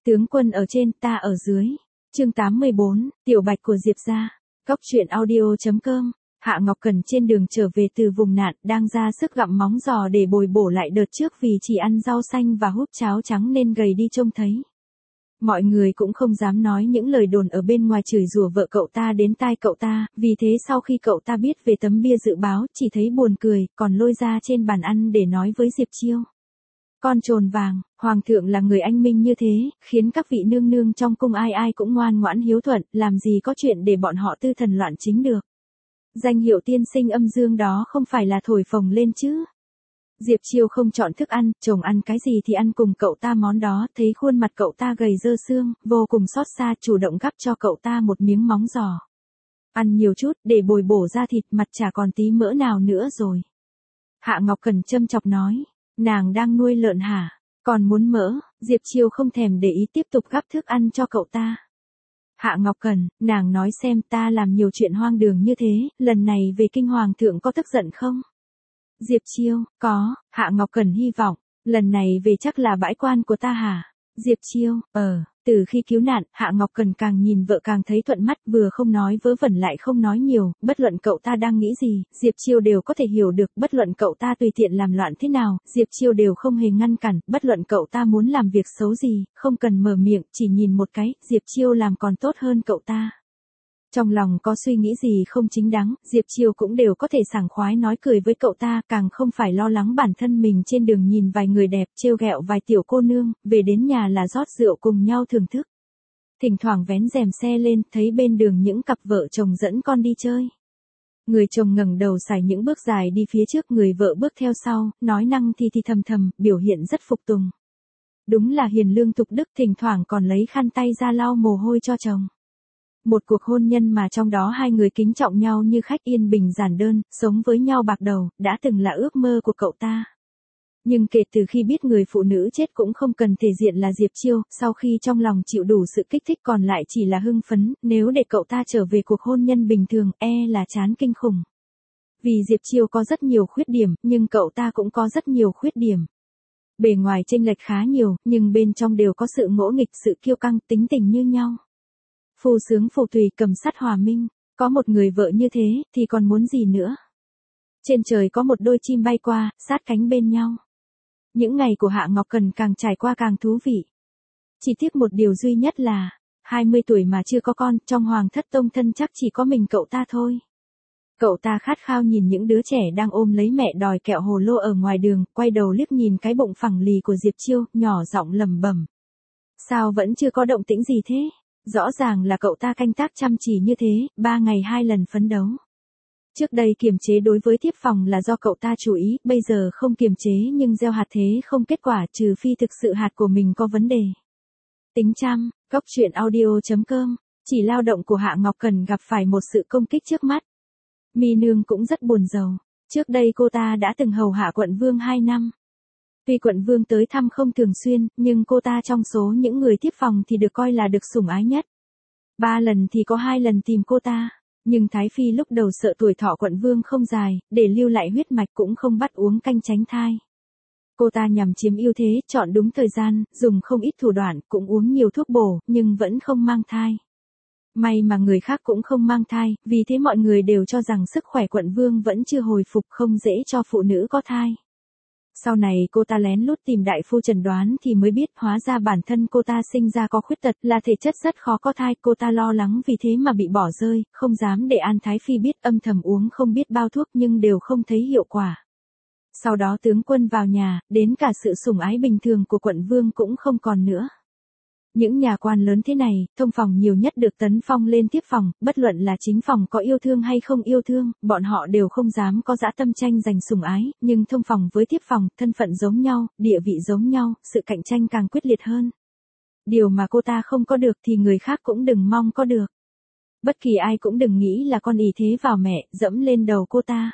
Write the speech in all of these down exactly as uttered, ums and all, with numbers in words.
Tướng quân ở trên, ta ở dưới. Chương tám mươi bốn, Tiểu Bạch của Diệp gia. Góc truyện audio chấm com. Hạ Ngọc Cần trên đường trở về từ vùng nạn, đang ra sức gặm móng giò để bồi bổ lại đợt trước vì chỉ ăn rau xanh và húp cháo trắng nên gầy đi trông thấy. Mọi người cũng không dám nói những lời đồn ở bên ngoài chửi rủa vợ cậu ta đến tai cậu ta, vì thế sau khi cậu ta biết về tấm bia dự báo, chỉ thấy buồn cười, còn lôi ra trên bàn ăn để nói với Diệp Chiêu. Con trồn vàng, hoàng thượng là người anh minh như thế, khiến các vị nương nương trong cung ai ai cũng ngoan ngoãn hiếu thuận, làm gì có chuyện để bọn họ tư thần loạn chính được. Danh hiệu tiên sinh âm dương đó không phải là thổi phồng lên chứ. Diệp Chiêu không chọn thức ăn, chồng ăn cái gì thì ăn cùng cậu ta món đó, thấy khuôn mặt cậu ta gầy dơ xương, vô cùng xót xa, chủ động gắp cho cậu ta một miếng móng giò. Ăn nhiều chút, để bồi bổ ra thịt, mặt chả còn tí mỡ nào nữa rồi. Hạ Ngọc Cần châm chọc nói, nàng đang nuôi lợn hả, còn muốn mỡ. Diệp Chiêu không thèm để ý, tiếp tục gắp thức ăn cho cậu ta. Hạ Ngọc Cần, nàng nói xem, ta làm nhiều chuyện hoang đường như thế, lần này về kinh hoàng thượng có tức giận không? Diệp Chiêu, có. Hạ Ngọc Cần hy vọng, lần này về chắc là bãi quan của ta hả? Diệp Chiêu, ờ, từ khi cứu nạn, Hạ Ngọc Cần càng nhìn vợ càng thấy thuận mắt, vừa không nói vớ vẩn lại không nói nhiều, bất luận cậu ta đang nghĩ gì, Diệp Chiêu đều có thể hiểu được, bất luận cậu ta tùy tiện làm loạn thế nào, Diệp Chiêu đều không hề ngăn cản, bất luận cậu ta muốn làm việc xấu gì, không cần mở miệng, chỉ nhìn một cái, Diệp Chiêu làm còn tốt hơn cậu ta. Trong lòng có suy nghĩ gì không chính đáng, Diệp Chiêu cũng đều có thể sảng khoái nói cười với cậu ta, càng không phải lo lắng bản thân mình trên đường nhìn vài người đẹp, trêu ghẹo vài tiểu cô nương, về đến nhà là rót rượu cùng nhau thưởng thức. Thỉnh thoảng vén rèm xe lên, thấy bên đường những cặp vợ chồng dẫn con đi chơi. Người chồng ngẩng đầu xài những bước dài đi phía trước, người vợ bước theo sau, nói năng thì thì thầm thầm, biểu hiện rất phục tùng. Đúng là hiền lương tục đức, thỉnh thoảng còn lấy khăn tay ra lau mồ hôi cho chồng. Một cuộc hôn nhân mà trong đó hai người kính trọng nhau như khách, yên bình giản đơn, sống với nhau bạc đầu, đã từng là ước mơ của cậu ta. Nhưng kể từ khi biết người phụ nữ chết cũng không cần thể diện là Diệp Chiêu, sau khi trong lòng chịu đủ sự kích thích còn lại chỉ là hưng phấn, nếu để cậu ta trở về cuộc hôn nhân bình thường, e là chán kinh khủng. Vì Diệp Chiêu có rất nhiều khuyết điểm, nhưng cậu ta cũng có rất nhiều khuyết điểm. Bề ngoài chênh lệch khá nhiều, nhưng bên trong đều có sự ngỗ nghịch, sự kiêu căng, tính tình như nhau. Phù sướng phù tùy, cầm sắt hòa minh, có một người vợ như thế, thì còn muốn gì nữa. Trên trời có một đôi chim bay qua, sát cánh bên nhau. Những ngày của Hạ Ngọc Cần càng trải qua càng thú vị. Chỉ tiếc một điều duy nhất là, hai mươi tuổi mà chưa có con, trong hoàng thất tông thân chắc chỉ có mình cậu ta thôi. Cậu ta khát khao nhìn những đứa trẻ đang ôm lấy mẹ đòi kẹo hồ lô ở ngoài đường, quay đầu liếc nhìn cái bụng phẳng lì của Diệp Chiêu, nhỏ giọng lẩm bẩm. Sao vẫn chưa có động tĩnh gì thế? Rõ ràng là cậu ta canh tác chăm chỉ như thế, ba ngày hai lần phấn đấu. Trước đây kiềm chế đối với thiếp phòng là do cậu ta chú ý, bây giờ không kiềm chế nhưng gieo hạt thế không kết quả, trừ phi thực sự hạt của mình có vấn đề. Tính chăm, góc truyện audio chấm com, chỉ lao động của Hạ Ngọc Cần gặp phải một sự công kích trước mắt. Mi nương cũng rất buồn rầu, trước đây cô ta đã từng hầu hạ quận vương hai năm. Tuy quận vương tới thăm không thường xuyên, nhưng cô ta trong số những người tiếp phòng thì được coi là được sủng ái nhất. Ba lần thì có hai lần tìm cô ta, nhưng Thái Phi lúc đầu sợ tuổi thọ quận vương không dài, để lưu lại huyết mạch cũng không bắt uống canh tránh thai. Cô ta nhằm chiếm ưu thế, chọn đúng thời gian, dùng không ít thủ đoạn, cũng uống nhiều thuốc bổ, nhưng vẫn không mang thai. May mà người khác cũng không mang thai, vì thế mọi người đều cho rằng sức khỏe quận vương vẫn chưa hồi phục, không dễ cho phụ nữ có thai. Sau này cô ta lén lút tìm đại phu chẩn đoán thì mới biết hóa ra bản thân cô ta sinh ra có khuyết tật, là thể chất rất khó có thai, cô ta lo lắng vì thế mà bị bỏ rơi, không dám để An Thái Phi biết, âm thầm uống không biết bao thuốc nhưng đều không thấy hiệu quả. Sau đó tướng quân vào nhà, đến cả sự sủng ái bình thường của quận vương cũng không còn nữa. Những nhà quan lớn thế này, thông phòng nhiều nhất được tấn phong lên tiếp phòng, bất luận là chính phòng có yêu thương hay không yêu thương, bọn họ đều không dám có dã tâm tranh giành sủng ái, nhưng thông phòng với tiếp phòng, thân phận giống nhau, địa vị giống nhau, sự cạnh tranh càng quyết liệt hơn. Điều mà cô ta không có được thì người khác cũng đừng mong có được. Bất kỳ ai cũng đừng nghĩ là con ỷ thế vào mẹ, dẫm lên đầu cô ta.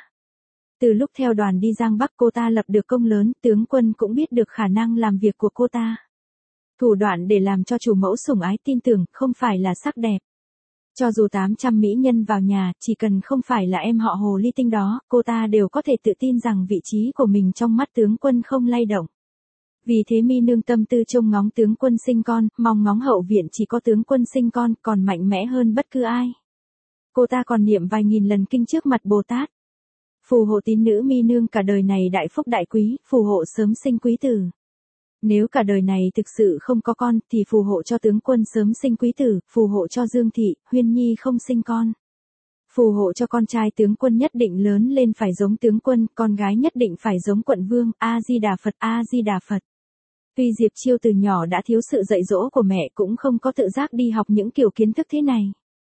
Từ lúc theo đoàn đi Giang Bắc cô ta lập được công lớn, tướng quân cũng biết được khả năng làm việc của cô ta. Thủ đoạn để làm cho chủ mẫu sủng ái tin tưởng, không phải là sắc đẹp. Cho dù tám trăm mỹ nhân vào nhà, chỉ cần không phải là em họ hồ ly tinh đó, cô ta đều có thể tự tin rằng vị trí của mình trong mắt tướng quân không lay động. Vì thế mi nương tâm tư trông ngóng tướng quân sinh con, mong ngóng hậu viện chỉ có tướng quân sinh con, còn mạnh mẽ hơn bất cứ ai. Cô ta còn niệm vài nghìn lần kinh trước mặt Bồ Tát. Phù hộ tín nữ mi nương cả đời này đại phúc đại quý, phù hộ sớm sinh quý tử. Nếu cả đời này thực sự không có con, thì phù hộ cho tướng quân sớm sinh quý tử, phù hộ cho Dương Thị, Huyên Nhi không sinh con. Phù hộ cho con trai tướng quân nhất định lớn lên phải giống tướng quân, con gái nhất định phải giống quận vương, A-di-đà Phật, A-di-đà Phật. Tuy Diệp Chiêu từ nhỏ đã thiếu sự dạy dỗ của mẹ cũng không có tự giác đi học những kiểu kiến thức thế này.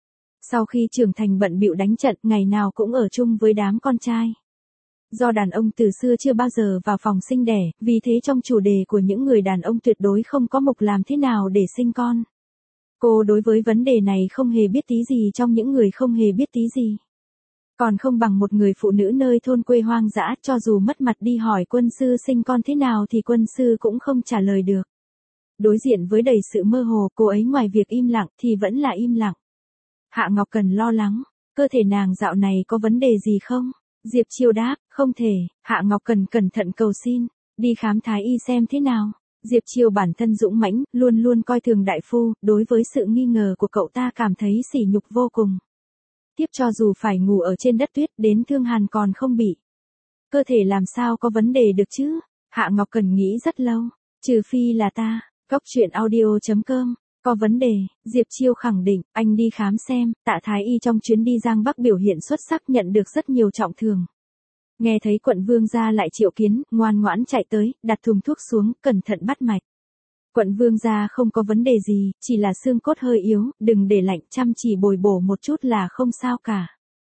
Sau khi trưởng thành bận bịu đánh trận, ngày nào cũng ở chung với đám con trai. Do đàn ông từ xưa chưa bao giờ vào phòng sinh đẻ, vì thế trong chủ đề của những người đàn ông tuyệt đối không có mục làm thế nào để sinh con. Cô đối với vấn đề này không hề biết tí gì trong những người không hề biết tí gì. Còn không bằng một người phụ nữ nơi thôn quê hoang dã, cho dù mất mặt đi hỏi quân sư sinh con thế nào thì quân sư cũng không trả lời được. Đối diện với đầy sự mơ hồ, cô ấy ngoài việc im lặng thì vẫn là im lặng. Hạ Ngọc Cần lo lắng, cơ thể nàng dạo này có vấn đề gì không? Diệp Chiêu đáp, không thể. Hạ Ngọc Cần cẩn thận cầu xin, đi khám thái y xem thế nào. Diệp Chiêu bản thân dũng mãnh, luôn luôn coi thường đại phu, đối với sự nghi ngờ của cậu ta cảm thấy sỉ nhục vô cùng. Tiếp cho dù phải ngủ ở trên đất tuyết đến thương hàn còn không bị. Cơ thể làm sao có vấn đề được chứ? Hạ Ngọc Cần nghĩ rất lâu, trừ phi là ta. Cóc truyện audio chấm com. Có vấn đề, Diệp Chiêu khẳng định, anh đi khám xem. Tạ thái y trong chuyến đi Giang Bắc biểu hiện xuất sắc, nhận được rất nhiều trọng thương. Nghe thấy quận vương gia lại triệu kiến, ngoan ngoãn chạy tới, đặt thùng thuốc xuống, cẩn thận bắt mạch. Quận vương gia không có vấn đề gì, chỉ là xương cốt hơi yếu, đừng để lạnh, chăm chỉ bồi bổ một chút là không sao cả.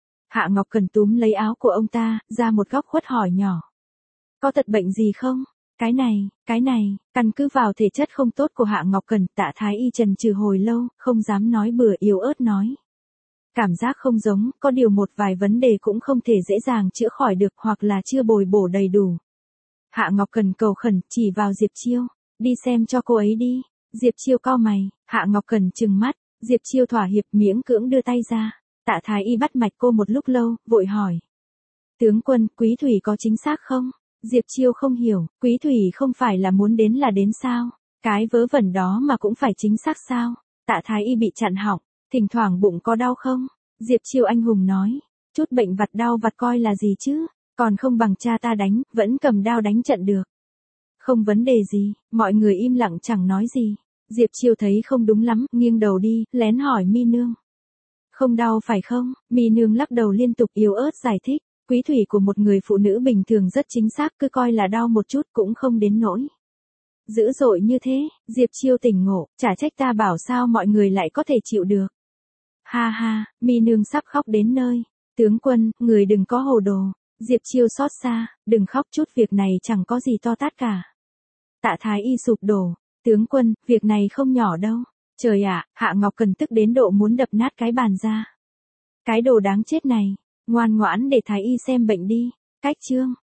Hạ Ngọc Cần túm lấy áo của ông ta, ra một góc khuất hỏi nhỏ. Có tật bệnh gì không? Cái này, cái này, căn cứ vào thể chất không tốt của Hạ Ngọc Cần, Tạ thái y chần chừ hồi lâu, không dám nói bừa, yếu ớt nói. Cảm giác không giống, có điều một vài vấn đề cũng không thể dễ dàng chữa khỏi được hoặc là chưa bồi bổ đầy đủ. Hạ Ngọc Cần cầu khẩn, chỉ vào Diệp Chiêu, đi xem cho cô ấy đi. Diệp Chiêu cau mày, Hạ Ngọc Cần trừng mắt, Diệp Chiêu thỏa hiệp miễn cưỡng đưa tay ra. Tạ thái y bắt mạch cô một lúc lâu, vội hỏi. Tướng quân, quý thủy có chính xác không? Diệp Chiêu không hiểu, quý thủy không phải là muốn đến là đến sao? Cái vớ vẩn đó mà cũng phải chính xác sao? Tạ thái y bị chặn họng, thỉnh thoảng bụng có đau không? Diệp Chiêu anh hùng nói, chút bệnh vặt đau vặt coi là gì chứ? Còn không bằng cha ta đánh, vẫn cầm đao đánh trận được. Không vấn đề gì, mọi người im lặng chẳng nói gì. Diệp Chiêu thấy không đúng lắm, nghiêng đầu đi, lén hỏi mi nương. Không đau phải không? Mi nương lắc đầu liên tục yếu ớt giải thích. Quý thủy của một người phụ nữ bình thường rất chính xác, cứ coi là đau một chút cũng không đến nỗi dữ dội như thế. Diệp Chiêu tỉnh ngộ, chả trách ta bảo sao mọi người lại có thể chịu được. Ha ha, mi nương sắp khóc đến nơi. Tướng quân, người đừng có hồ đồ. Diệp Chiêu xót xa, đừng khóc, chút việc này chẳng có gì to tát cả. Tạ thái y sụp đổ, tướng quân, việc này không nhỏ đâu. Trời ạ, Hạ Ngọc Cần tức đến độ muốn đập nát cái bàn ra. Cái đồ đáng chết này, ngoan ngoãn để thái y xem bệnh đi. Cách chương